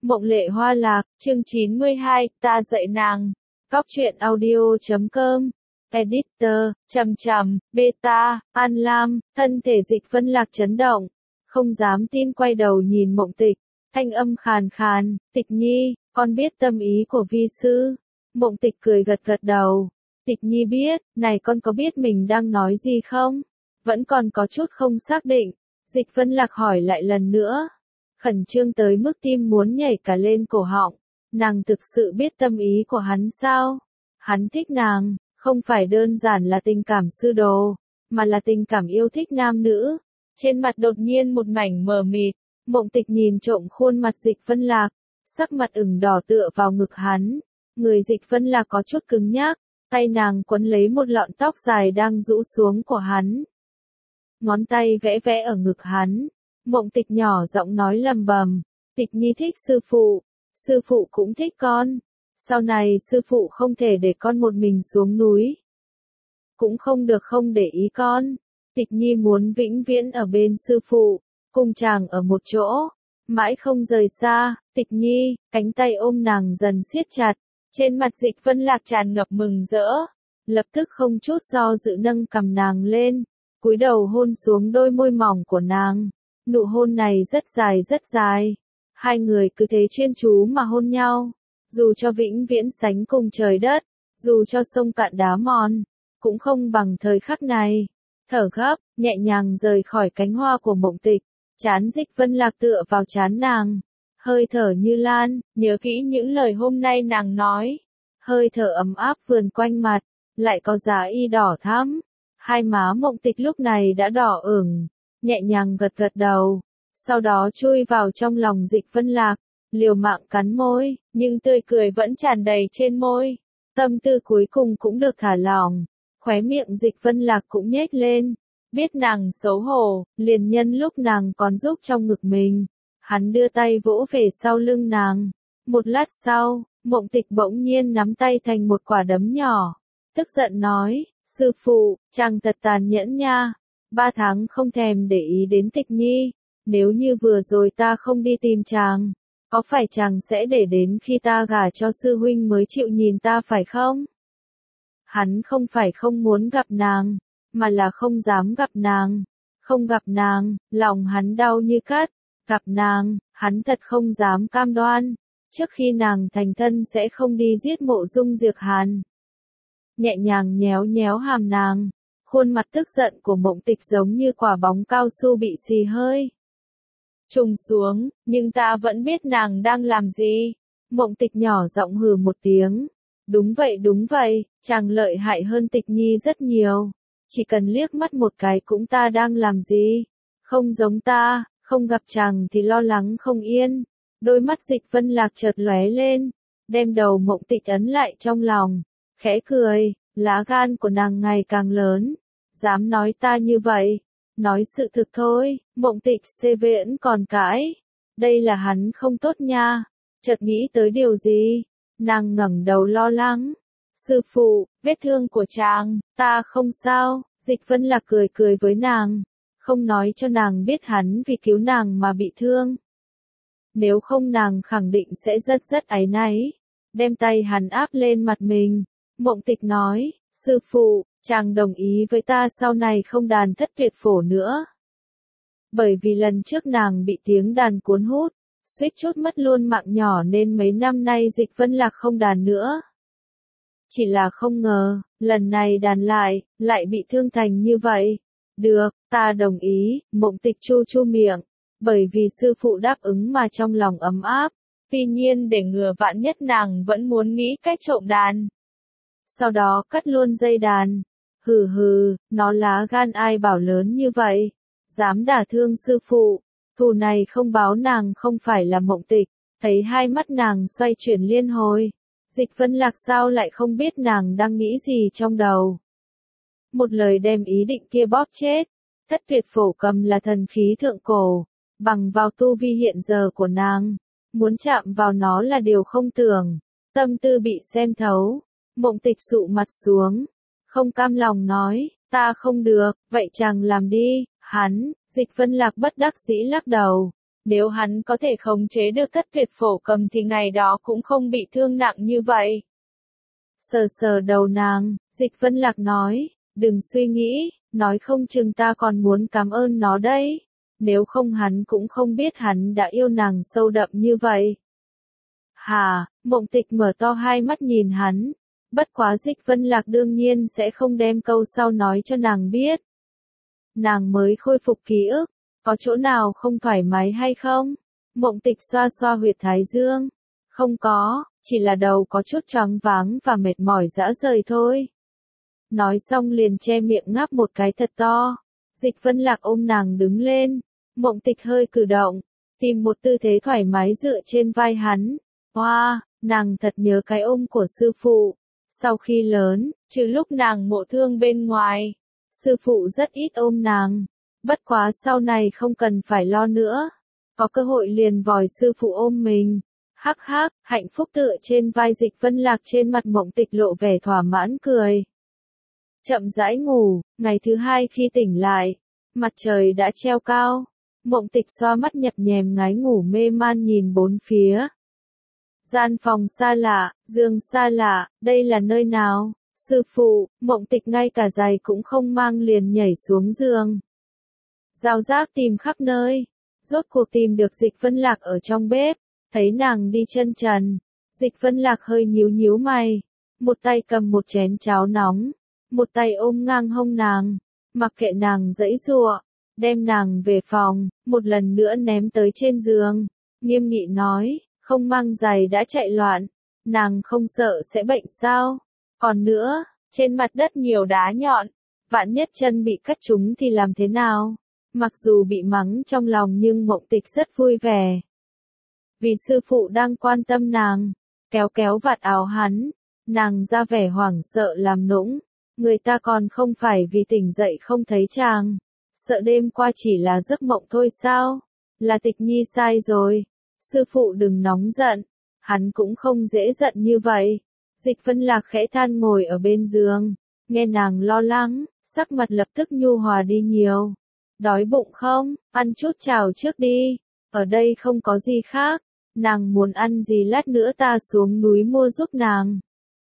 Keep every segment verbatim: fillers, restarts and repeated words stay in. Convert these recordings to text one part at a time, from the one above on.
Mộng Lệ Hoa Lạc, chương chín mươi hai, ta dạy nàng. Cóc truyện audio chấm com. Editor, chầm chầm, beta, An Lam, thân thể Dịch Vân Lạc chấn động. Không dám tin quay đầu nhìn Mộng Tịch. Thanh âm khàn khàn, Tịch Nhi, con biết tâm ý của vi sư. Mộng Tịch cười gật gật đầu. Tịch Nhi biết, này con có biết mình đang nói gì không? Vẫn còn có chút không xác định. Dịch Vân Lạc hỏi lại lần nữa. Khẩn trương tới mức tim muốn nhảy cả lên cổ họng. Nàng thực sự biết tâm ý của hắn sao? Hắn thích nàng, không phải đơn giản là tình cảm sư đồ, mà là tình cảm yêu thích nam nữ. Trên mặt đột nhiên một mảnh mờ mịt, Mộng Tịch nhìn trộm khuôn mặt Dịch Vân Lạc, sắc mặt ửng đỏ tựa vào ngực hắn. Người Dịch Vân Lạc có chút cứng nhắc, tay nàng quấn lấy một lọn tóc dài đang rũ xuống của hắn. Ngón tay vẽ vẽ ở ngực hắn. Mộng Tịch nhỏ giọng nói lầm bầm, Tịch Nhi thích sư phụ, sư phụ cũng thích con, sau này sư phụ không thể để con một mình xuống núi. Cũng không được không để ý con, Tịch Nhi muốn vĩnh viễn ở bên sư phụ, cùng chàng ở một chỗ, mãi không rời xa. Tịch Nhi, cánh tay ôm nàng dần siết chặt, trên mặt Dịch Vân Lạc tràn ngập mừng rỡ, lập tức không chút do dự nâng cằm nàng lên, cúi đầu hôn xuống đôi môi mỏng của nàng. Nụ hôn này rất dài rất dài. Hai người cứ thế chuyên chú mà hôn nhau. Dù cho vĩnh viễn sánh cùng trời đất, dù cho sông cạn đá mòn, cũng không bằng thời khắc này. Thở gấp, nhẹ nhàng rời khỏi cánh hoa của Mộng Tịch. Trán Dịch Vân Lạc tựa vào trán nàng. Hơi thở như lan, nhớ kỹ những lời hôm nay nàng nói. Hơi thở ấm áp vườn quanh mặt, lại có giá y đỏ thắm. Hai má Mộng Tịch lúc này đã đỏ ửng. Nhẹ nhàng gật gật đầu, sau đó chui vào trong lòng Dịch Vân Lạc, liều mạng cắn môi, nhưng tươi cười vẫn tràn đầy trên môi. Tâm tư cuối cùng cũng được thả lỏng, khóe miệng Dịch Vân Lạc cũng nhếch lên, biết nàng xấu hổ, liền nhân lúc nàng còn giúp trong ngực mình, hắn đưa tay vỗ về sau lưng nàng. Một lát sau, Mộng Tịch bỗng nhiên nắm tay thành một quả đấm nhỏ, tức giận nói, sư phụ, chàng thật tàn nhẫn nha. Ba tháng không thèm để ý đến Tịch Nhi, nếu như vừa rồi ta không đi tìm chàng, có phải chàng sẽ để đến khi ta gả cho sư huynh mới chịu nhìn ta phải không? Hắn không phải không muốn gặp nàng, mà là không dám gặp nàng. Không gặp nàng, lòng hắn đau như cắt. Gặp nàng, hắn thật không dám cam đoan. Trước khi nàng thành thân sẽ không đi giết Mộ Dung Diệp Hàn. Nhẹ nhàng nhéo nhéo hàm nàng. Khuôn mặt tức giận của Mộng Tịch giống như quả bóng cao su bị xì hơi trùng xuống, nhưng ta vẫn biết nàng đang làm gì. Mộng Tịch nhỏ giọng hừ một tiếng. Đúng vậy đúng vậy, chàng lợi hại hơn Tịch Nhi rất nhiều. Chỉ cần liếc mắt một cái cũng ta đang làm gì. Không giống ta, không gặp chàng thì lo lắng không yên. Đôi mắt Dịch Vân Lạc chợt lóe lên, đem đầu Mộng Tịch ấn lại trong lòng, khẽ cười, lá gan của nàng ngày càng lớn. Dám nói ta như vậy, nói sự thực thôi. Mộng Tịch xê vẫn còn cãi, đây là hắn không tốt nha. Chợt nghĩ tới điều gì, nàng ngẩng đầu lo lắng, sư phụ, vết thương của chàng, ta không sao. Dịch Vân Lạc cười cười với nàng, không nói cho nàng biết hắn vì cứu nàng mà bị thương. Nếu không nàng khẳng định sẽ rất rất áy náy. Đem tay hắn áp lên mặt mình. Mộng Tịch nói, sư phụ, chàng đồng ý với ta sau này không đàn thất tuyệt phổ nữa. Bởi vì lần trước nàng bị tiếng đàn cuốn hút, suýt chút mất luôn mạng nhỏ nên mấy năm nay Dịch Vân Lạc không đàn nữa. Chỉ là không ngờ, lần này đàn lại, lại bị thương thành như vậy. Được, ta đồng ý. Mộng Tịch chu chu miệng, bởi vì sư phụ đáp ứng mà trong lòng ấm áp. Tuy nhiên để ngừa vạn nhất nàng vẫn muốn nghĩ cách trộm đàn. Sau đó cắt luôn dây đàn. Hừ hừ, nó lá gan ai bảo lớn như vậy, dám đả thương sư phụ. Thù này không báo nàng không phải là Mộng Tịch. Thấy hai mắt nàng xoay chuyển liên hồi, Dịch Vân Lạc sao lại không biết nàng đang nghĩ gì trong đầu. Một lời đem ý định kia bóp chết. Thất tuyệt phổ cầm là thần khí thượng cổ, bằng vào tu vi hiện giờ của nàng, muốn chạm vào nó là điều không tưởng. Tâm tư bị xem thấu. Mộng Tịch sụ mặt xuống, không cam lòng nói, ta không được, vậy chàng làm đi. Hắn, Dịch Vân Lạc bất đắc dĩ lắc đầu, Nếu hắn có thể khống chế được thất tuyệt phổ cầm thì ngày đó cũng không bị thương nặng như vậy. Sờ sờ đầu nàng, Dịch Vân Lạc nói, đừng suy nghĩ, nói không chừng ta còn muốn cảm ơn nó đấy. Nếu không hắn cũng không biết hắn đã yêu nàng sâu đậm như vậy. Hà, Mộng Tịch mở to hai mắt nhìn hắn. Bất quá Dịch Vân Lạc đương nhiên sẽ không đem câu sau nói cho nàng biết. Nàng mới khôi phục ký ức, có chỗ nào không thoải mái hay không? Mộng Tịch xoa xoa huyệt thái dương. Không có, chỉ là đầu có chút choáng váng và mệt mỏi rã rời thôi. Nói xong liền che miệng ngáp một cái thật to. Dịch Vân Lạc ôm nàng đứng lên. Mộng Tịch hơi cử động, tìm một tư thế thoải mái dựa trên vai hắn. Hoa, wow, nàng thật nhớ cái ôm của sư phụ. Sau khi lớn, trừ lúc nàng ngộ thương bên ngoài, sư phụ rất ít ôm nàng. Bất quá sau này không cần phải lo nữa. Có cơ hội liền vòi sư phụ ôm mình. Hắc hắc, hạnh phúc tựa trên vai Dịch Vân Lạc, trên mặt Mộng Tịch lộ vẻ thỏa mãn cười. Chậm rãi ngủ, ngày thứ hai khi tỉnh lại, mặt trời đã treo cao. Mộng Tịch xoa mắt nhập nhèm ngái ngủ mê man nhìn bốn phía. Gian phòng xa lạ, giường xa lạ, đây là nơi nào? Sư phụ, Mộng Tịch ngay cả giày cũng không mang liền nhảy xuống giường. Rào rác tìm khắp nơi, rốt cuộc tìm được Dịch Vân Lạc ở trong bếp, thấy nàng đi chân trần. Dịch Vân Lạc hơi nhíu nhíu mày, một tay cầm một chén cháo nóng, một tay ôm ngang hông nàng, mặc kệ nàng giãy giụa, đem nàng về phòng, một lần nữa ném tới trên giường, nghiêm nghị nói, không mang giày đã chạy loạn, nàng không sợ sẽ bệnh sao? Còn nữa, trên mặt đất nhiều đá nhọn, vạn nhất chân bị cắt trúng thì làm thế nào? Mặc dù bị mắng trong lòng nhưng Mộng Tịch rất vui vẻ. Vì sư phụ đang quan tâm nàng, kéo kéo vạt áo hắn, nàng ra vẻ hoảng sợ làm nũng, người ta còn không phải vì tỉnh dậy không thấy chàng, sợ đêm qua chỉ là giấc mộng thôi sao? Là Tịch Nhi sai rồi, sư phụ đừng nóng giận, hắn cũng không dễ giận như vậy. Dịch Vân Lạc khẽ than ngồi ở bên giường, nghe nàng lo lắng, sắc mặt lập tức nhu hòa đi nhiều. Đói bụng không? Ăn chút cháo trước đi, ở đây không có gì khác, nàng muốn ăn gì lát nữa ta xuống núi mua giúp nàng.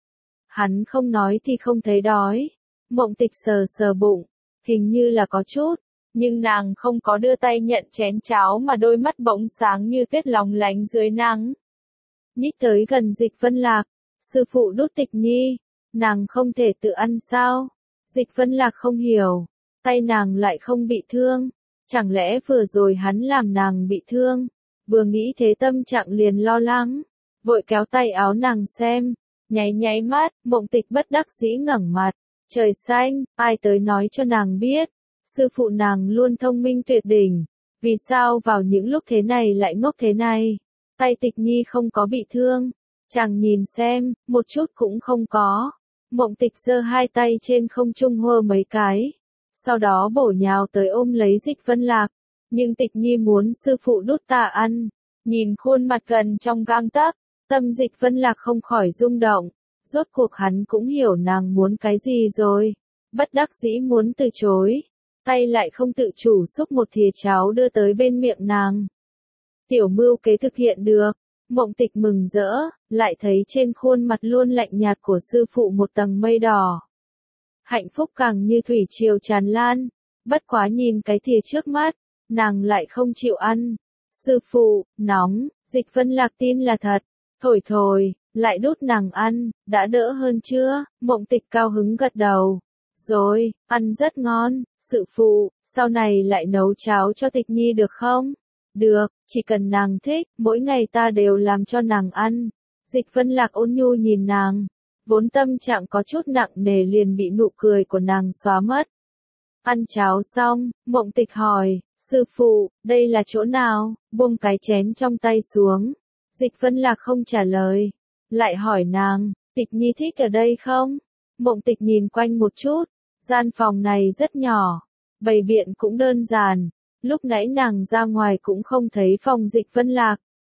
Hắn không nói thì không thấy đói. Mộng Tịch sờ sờ bụng, hình như là có chút, nhưng nàng không có đưa tay nhận chén cháo mà đôi mắt bỗng sáng như tuyết lóng lánh dưới nắng. Nhích tới gần Dịch Vân Lạc, sư phụ đút Tịch Nhi, nàng không thể tự ăn sao? Dịch Vân Lạc không hiểu, tay nàng lại không bị thương, chẳng lẽ vừa rồi hắn làm nàng bị thương? Vừa nghĩ thế tâm trạng liền lo lắng, vội kéo tay áo nàng xem, nháy nháy mắt, Mộng Tịch bất đắc dĩ ngẩng mặt, trời xanh, ai tới nói cho nàng biết, sư phụ nàng luôn thông minh tuyệt đỉnh, vì sao vào những lúc thế này lại ngốc thế này? Tay Tịch Nhi không có bị thương, chàng nhìn xem, một chút cũng không có. Mộng Tịch giơ hai tay trên không trung hơ mấy cái, sau đó bổ nhào tới ôm lấy Dịch Vân Lạc, nhưng Tịch Nhi muốn sư phụ đút ta ăn, nhìn khuôn mặt gần trong gang tấc, tâm Dịch Vân Lạc không khỏi rung động, rốt cuộc hắn cũng hiểu nàng muốn cái gì rồi, bất đắc dĩ muốn từ chối, tay lại không tự chủ xúc một thìa cháo đưa tới bên miệng nàng. Tiểu mưu kế thực hiện được, Mộng Tịch mừng rỡ, lại thấy trên khuôn mặt luôn lạnh nhạt của sư phụ một tầng mây đỏ. Hạnh phúc càng như thủy triều tràn lan, bất quá nhìn cái thìa trước mắt, nàng lại không chịu ăn. Sư phụ, nóng, Dịch Vân Lạc tin là thật, thổi thổi, lại đút nàng ăn, đã đỡ hơn chưa? Mộng Tịch cao hứng gật đầu. Rồi, ăn rất ngon, sư phụ, sau này lại nấu cháo cho Tịch Nhi được không? Được, chỉ cần nàng thích, mỗi ngày ta đều làm cho nàng ăn. Dịch Vân Lạc ôn nhu nhìn nàng, vốn tâm trạng có chút nặng nề liền bị nụ cười của nàng xóa mất. Ăn cháo xong, Mộng Tịch hỏi, sư phụ, đây là chỗ nào? Buông cái chén trong tay xuống. Dịch Vân Lạc không trả lời, lại hỏi nàng, Tịch Nhi thích ở đây không? Mộng Tịch nhìn quanh một chút, gian phòng này rất nhỏ, bày biện cũng đơn giản. Lúc nãy nàng ra ngoài cũng không thấy phòng Dịch Vân Lạc.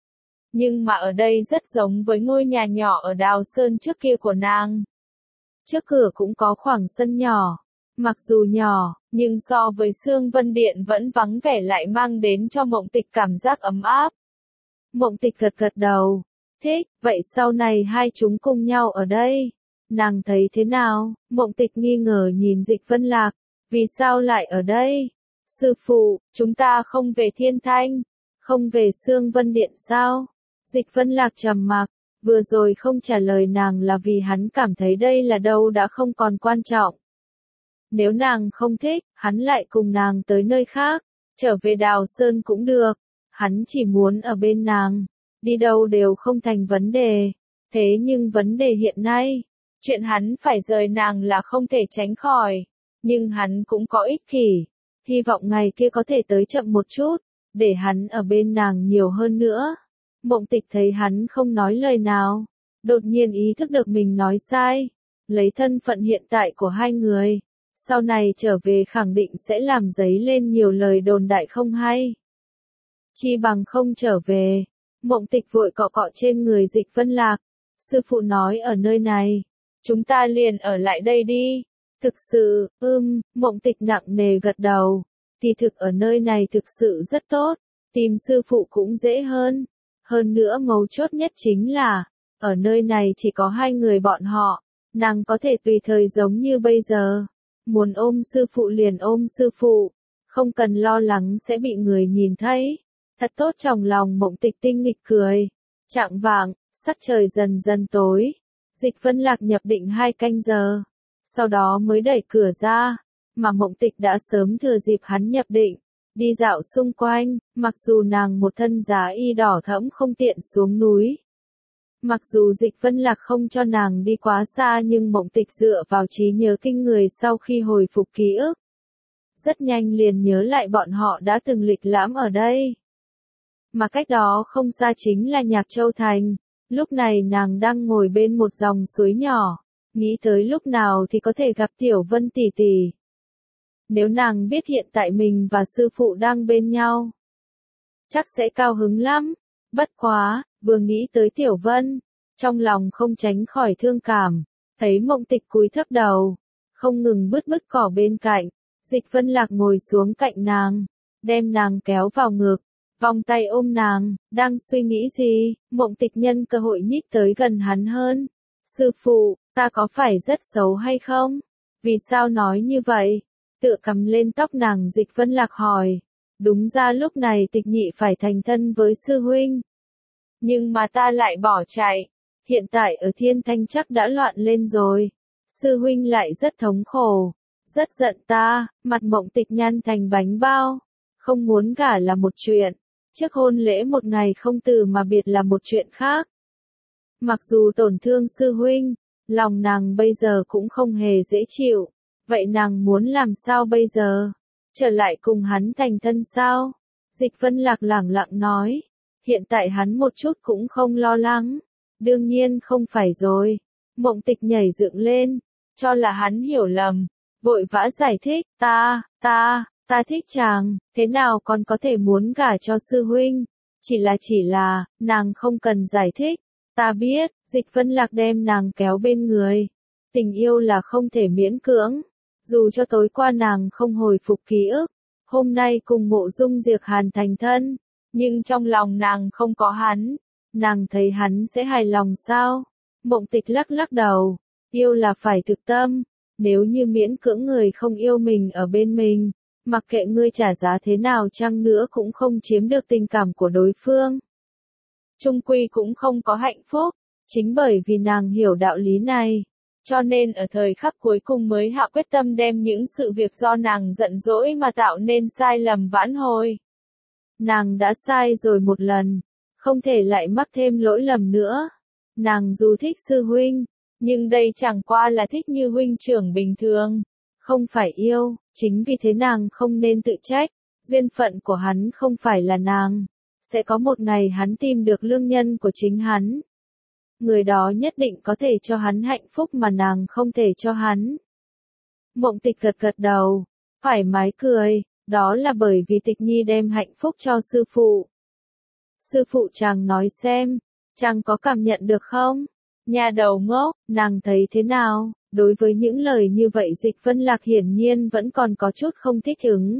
Nhưng mà ở đây rất giống với ngôi nhà nhỏ ở Đào Sơn trước kia của nàng. Trước cửa cũng có khoảng sân nhỏ, Mặc dù nhỏ, nhưng so với Sương Vân Điện vẫn vắng vẻ lại mang đến cho Mộng Tịch cảm giác ấm áp. Mộng Tịch gật gật đầu. Thích, vậy sau này hai chúng cùng nhau ở đây. Nàng thấy thế nào? Mộng Tịch nghi ngờ nhìn Dịch Vân Lạc. Vì sao lại ở đây? Sư phụ, chúng ta không về Thiên Thanh, không về Sương Vân Điện sao? Dịch Vân Lạc trầm mặc, vừa rồi không trả lời nàng là vì hắn cảm thấy đây là đâu đã không còn quan trọng. Nếu nàng không thích, hắn lại cùng nàng tới nơi khác, trở về Đào Sơn cũng được. Hắn chỉ muốn ở bên nàng, đi đâu đều không thành vấn đề. Thế nhưng vấn đề hiện nay, chuyện hắn phải rời nàng là không thể tránh khỏi. Nhưng hắn cũng có ích kỷ, hy vọng ngày kia có thể tới chậm một chút, để hắn ở bên nàng nhiều hơn nữa. Mộng Tịch thấy hắn không nói lời nào, đột nhiên ý thức được mình nói sai. Lấy thân phận hiện tại của hai người, sau này trở về khẳng định sẽ làm dấy lên nhiều lời đồn đại không hay. Chi bằng không trở về. Mộng Tịch vội cọ cọ trên người Dịch Vân Lạc. Sư phụ nói ở nơi này, chúng ta liền ở lại đây đi. Thực sự, ưm, Mộng Tịch nặng nề gật đầu. Thì thực ở nơi này thực sự rất tốt, tìm sư phụ cũng dễ hơn. Hơn nữa mấu chốt nhất chính là, ở nơi này chỉ có hai người bọn họ, nàng có thể tùy thời giống như bây giờ. Muốn ôm sư phụ liền ôm sư phụ, không cần lo lắng sẽ bị người nhìn thấy. Thật tốt trong lòng Mộng Tịch tinh nghịch cười. Chạng vạng, sắc trời dần dần tối. Dịch Vân Lạc nhập định hai canh giờ. Sau đó mới đẩy cửa ra. Mà Mộng Tịch đã sớm thừa dịp hắn nhập định. Đi dạo xung quanh, mặc dù nàng một thân giá y đỏ thẫm không tiện xuống núi. Mặc dù Dịch Vân Lạc không cho nàng đi quá xa nhưng Mộng Tịch dựa vào trí nhớ kinh người sau khi hồi phục ký ức. Rất nhanh liền nhớ lại bọn họ đã từng lịch lãm ở đây. Mà cách đó không xa chính là Nhạc Châu Thành. Lúc này nàng đang ngồi bên một dòng suối nhỏ, nghĩ tới lúc nào thì có thể gặp Tiểu Vân tỷ tỷ. Nếu nàng biết hiện tại mình và sư phụ đang bên nhau, chắc sẽ cao hứng lắm. Bất quá, vừa nghĩ tới Tiểu Vân, trong lòng không tránh khỏi thương cảm, thấy Mộng Tịch cúi thấp đầu, không ngừng bứt bứt cỏ bên cạnh. Dịch Vân Lạc ngồi xuống cạnh nàng, đem nàng kéo vào ngực, vòng tay ôm nàng, đang suy nghĩ gì? Mộng Tịch nhân cơ hội nhích tới gần hắn hơn. Sư phụ, ta có phải rất xấu hay không? Vì sao nói như vậy? Tựa cầm lên tóc nàng Dịch Vân Lạc hỏi. Đúng ra lúc này Tịch Nhị phải thành thân với sư huynh. Nhưng mà ta lại bỏ chạy. Hiện tại ở Thiên Thanh chắc đã loạn lên rồi. Sư huynh lại rất thống khổ, rất giận ta. Mặt Mộng Tịch nhăn thành bánh bao. Không muốn gả là một chuyện, trước hôn lễ một ngày không từ mà biệt là một chuyện khác. Mặc dù tổn thương sư huynh, lòng nàng bây giờ cũng không hề dễ chịu. Vậy nàng muốn làm sao bây giờ? Trở lại cùng hắn thành thân sao? Dịch Vân Lạc lẳng lặng nói. Hiện tại hắn một chút cũng không lo lắng. Đương nhiên không phải rồi. Mộng Tịch nhảy dựng lên, cho là hắn hiểu lầm. Vội vã giải thích, ta, ta, ta thích chàng, thế nào còn có thể muốn gả cho sư huynh? Chỉ là chỉ là, nàng không cần giải thích. Ta biết, Dịch Vân Lạc đem nàng kéo bên người. Tình yêu là không thể miễn cưỡng. Dù cho tối qua nàng không hồi phục ký ức, hôm nay cùng Mộ Dung Diệp Hàn thành thân, nhưng trong lòng nàng không có hắn. Nàng thấy hắn sẽ hài lòng sao? Mộng Tịch lắc lắc đầu. Yêu là phải thực tâm. Nếu như miễn cưỡng người không yêu mình ở bên mình, mặc kệ ngươi trả giá thế nào chăng nữa cũng không chiếm được tình cảm của đối phương. Chung quy cũng không có hạnh phúc. Chính bởi vì nàng hiểu đạo lý này, cho nên ở thời khắc cuối cùng mới hạ quyết tâm đem những sự việc do nàng giận dỗi mà tạo nên sai lầm vãn hồi. Nàng đã sai rồi một lần, không thể lại mắc thêm lỗi lầm nữa. Nàng dù thích sư huynh, nhưng đây chẳng qua là thích như huynh trưởng bình thường, không phải yêu. Chính vì thế nàng không nên tự trách, duyên phận của hắn không phải là nàng. Sẽ có một ngày hắn tìm được lương nhân của chính hắn. Người đó nhất định có thể cho hắn hạnh phúc mà nàng không thể cho hắn. Mộng Tịch gật gật đầu, thoải mái cười, đó là bởi vì Tịch Nhi đem hạnh phúc cho sư phụ. Sư phụ chàng nói xem, chàng có cảm nhận được không? Nhà đầu ngốc, nàng thấy thế nào? Đối với những lời như vậy Dịch Vân Lạc hiển nhiên vẫn còn có chút không thích ứng.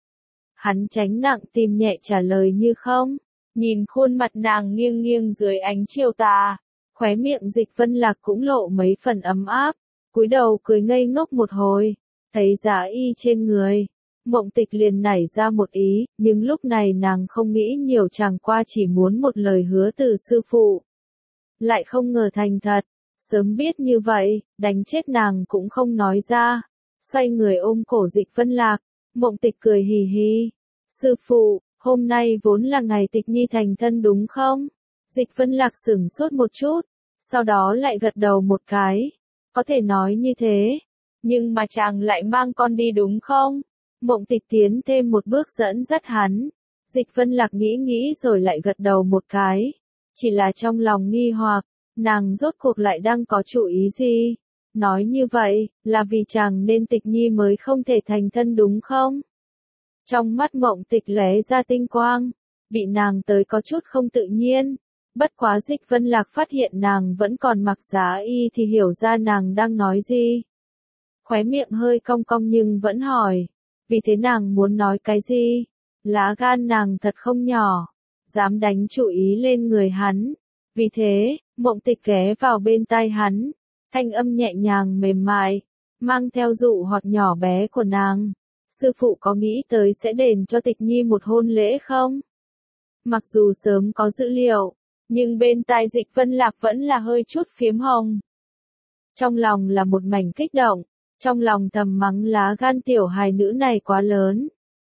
Hắn tránh nặng tim nhẹ trả lời như không. Nhìn khuôn mặt nàng nghiêng nghiêng dưới ánh chiều tà. Khóe miệng Dịch Vân Lạc cũng lộ mấy phần ấm áp. Cúi đầu cười ngây ngốc một hồi. Thấy giá y trên người. Mộng Tịch liền nảy ra một ý, nhưng lúc này nàng không nghĩ nhiều, chẳng qua chỉ muốn một lời hứa từ sư phụ. Lại không ngờ thành thật. Sớm biết như vậy, đánh chết nàng cũng không nói ra. Xoay người ôm cổ Dịch Vân Lạc. Mộng Tịch cười hì hì. Sư phụ, hôm nay vốn là ngày Tịch Nhi thành thân đúng không? Dịch Vân Lạc sửng sốt một chút. Sau đó lại gật đầu một cái. Có thể nói như thế. Nhưng mà chàng lại mang con đi đúng không? Mộng Tịch tiến thêm một bước dẫn dắt hắn. Dịch Vân Lạc nghĩ nghĩ rồi lại gật đầu một cái. Chỉ là trong lòng nghi hoặc, nàng rốt cuộc lại đang có chủ ý gì? Nói như vậy, là vì chàng nên Tịch Nhi mới không thể thành thân đúng không? Trong mắt Mộng Tịch lóe ra tinh quang, bị nàng tới có chút không tự nhiên. Bất quá Dịch Vân Lạc phát hiện nàng vẫn còn mặc giá y thì hiểu ra nàng đang nói gì. Khóe miệng hơi cong cong nhưng vẫn hỏi. Vì thế nàng muốn nói cái gì? Lá gan nàng thật không nhỏ. Dám đánh chủ ý lên người hắn. Vì thế, Mộng Tịch ghé vào bên tai hắn. Thanh âm nhẹ nhàng mềm mại. Mang theo dụ hoặc nhỏ bé của nàng. Sư phụ có nghĩ tới sẽ đền cho Tịch Nhi một hôn lễ không? Mặc dù sớm có dữ liệu. Nhưng bên tai Dịch Vân Lạc vẫn là hơi chút phiếm hồng. Trong lòng là một mảnh kích động. Trong lòng thầm mắng lá gan tiểu hài nữ này quá lớn.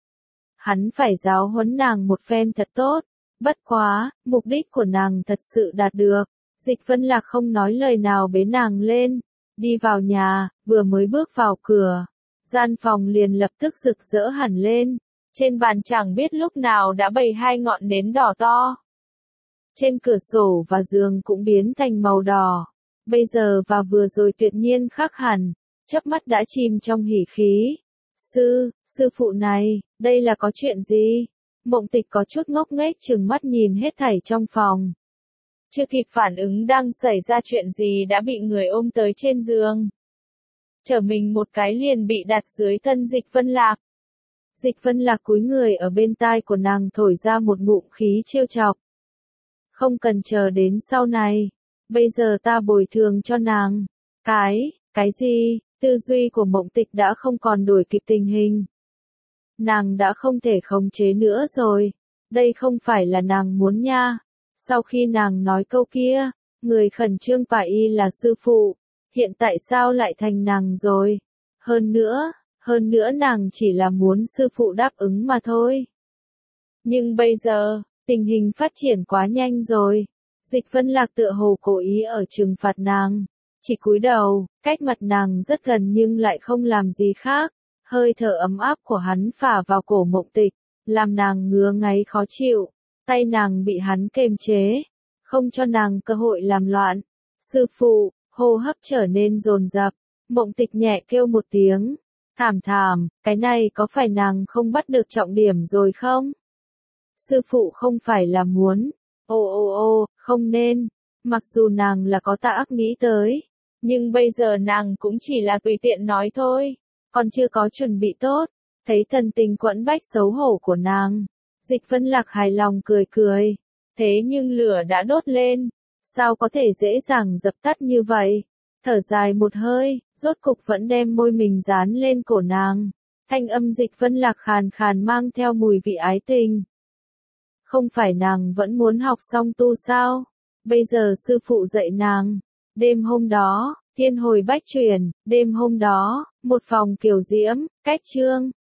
Hắn phải giáo huấn nàng một phen thật tốt. Bất quá, mục đích của nàng thật sự đạt được. Dịch Vân Lạc không nói lời nào bế nàng lên. Đi vào nhà, vừa mới bước vào cửa. Gian phòng liền lập tức rực rỡ hẳn lên. Trên bàn chẳng biết lúc nào đã bày hai ngọn nến đỏ to. Trên cửa sổ và giường cũng biến thành màu đỏ. Bây giờ và vừa rồi tuyệt nhiên khác hẳn. Chớp mắt đã chìm trong hỉ khí. Sư, sư phụ này, đây là có chuyện gì? Mộng Tịch có chút ngốc nghếch trừng mắt nhìn hết thảy trong phòng. Chưa kịp phản ứng đang xảy ra chuyện gì đã bị người ôm tới trên giường. Trở mình một cái liền bị đặt dưới thân Dịch Vân Lạc. Dịch Vân Lạc cúi người ở bên tai của nàng thổi ra một ngụm khí trêu chọc. Không cần chờ đến sau này. Bây giờ ta bồi thường cho nàng. Cái, cái gì? Tư duy của Mộng Tịch đã không còn đuổi kịp tình hình. Nàng đã không thể khống chế nữa rồi. Đây không phải là nàng muốn nha. Sau khi nàng nói câu kia, người khẩn trương phải y là sư phụ. Hiện tại sao lại thành nàng rồi? Hơn nữa, hơn nữa nàng chỉ là muốn sư phụ đáp ứng mà thôi. Nhưng bây giờ, tình hình phát triển quá nhanh rồi. Dịch Vân Lạc tựa hồ cố ý ở trừng phạt nàng. Chỉ cúi đầu, cách mặt nàng rất gần nhưng lại không làm gì khác. Hơi thở ấm áp của hắn phả vào cổ Mộng Tịch, làm nàng ngứa ngáy khó chịu. Tay nàng bị hắn kềm chế, không cho nàng cơ hội làm loạn. Sư phụ, hô hấp trở nên dồn dập. Mộng Tịch nhẹ kêu một tiếng. Thảm thảm, cái này có phải nàng không bắt được trọng điểm rồi không? Sư phụ không phải là muốn. Ô ô ô, không nên. Mặc dù nàng là có tạ ác nghĩ tới. Nhưng bây giờ nàng cũng chỉ là tùy tiện nói thôi. Còn chưa có chuẩn bị tốt. Thấy thần tình quẫn bách xấu hổ của nàng. Dịch Vân Lạc hài lòng cười cười. Thế nhưng lửa đã đốt lên. Sao có thể dễ dàng dập tắt như vậy? Thở dài một hơi, rốt cục vẫn đem môi mình dán lên cổ nàng. Thanh âm Dịch Vân Lạc khàn khàn mang theo mùi vị ái tình. Không phải nàng vẫn muốn học xong tu sao? Bây giờ sư phụ dạy nàng. Đêm hôm đó, thiên hồi bách truyền, đêm hôm đó, một phòng kiều diễm, cách chương.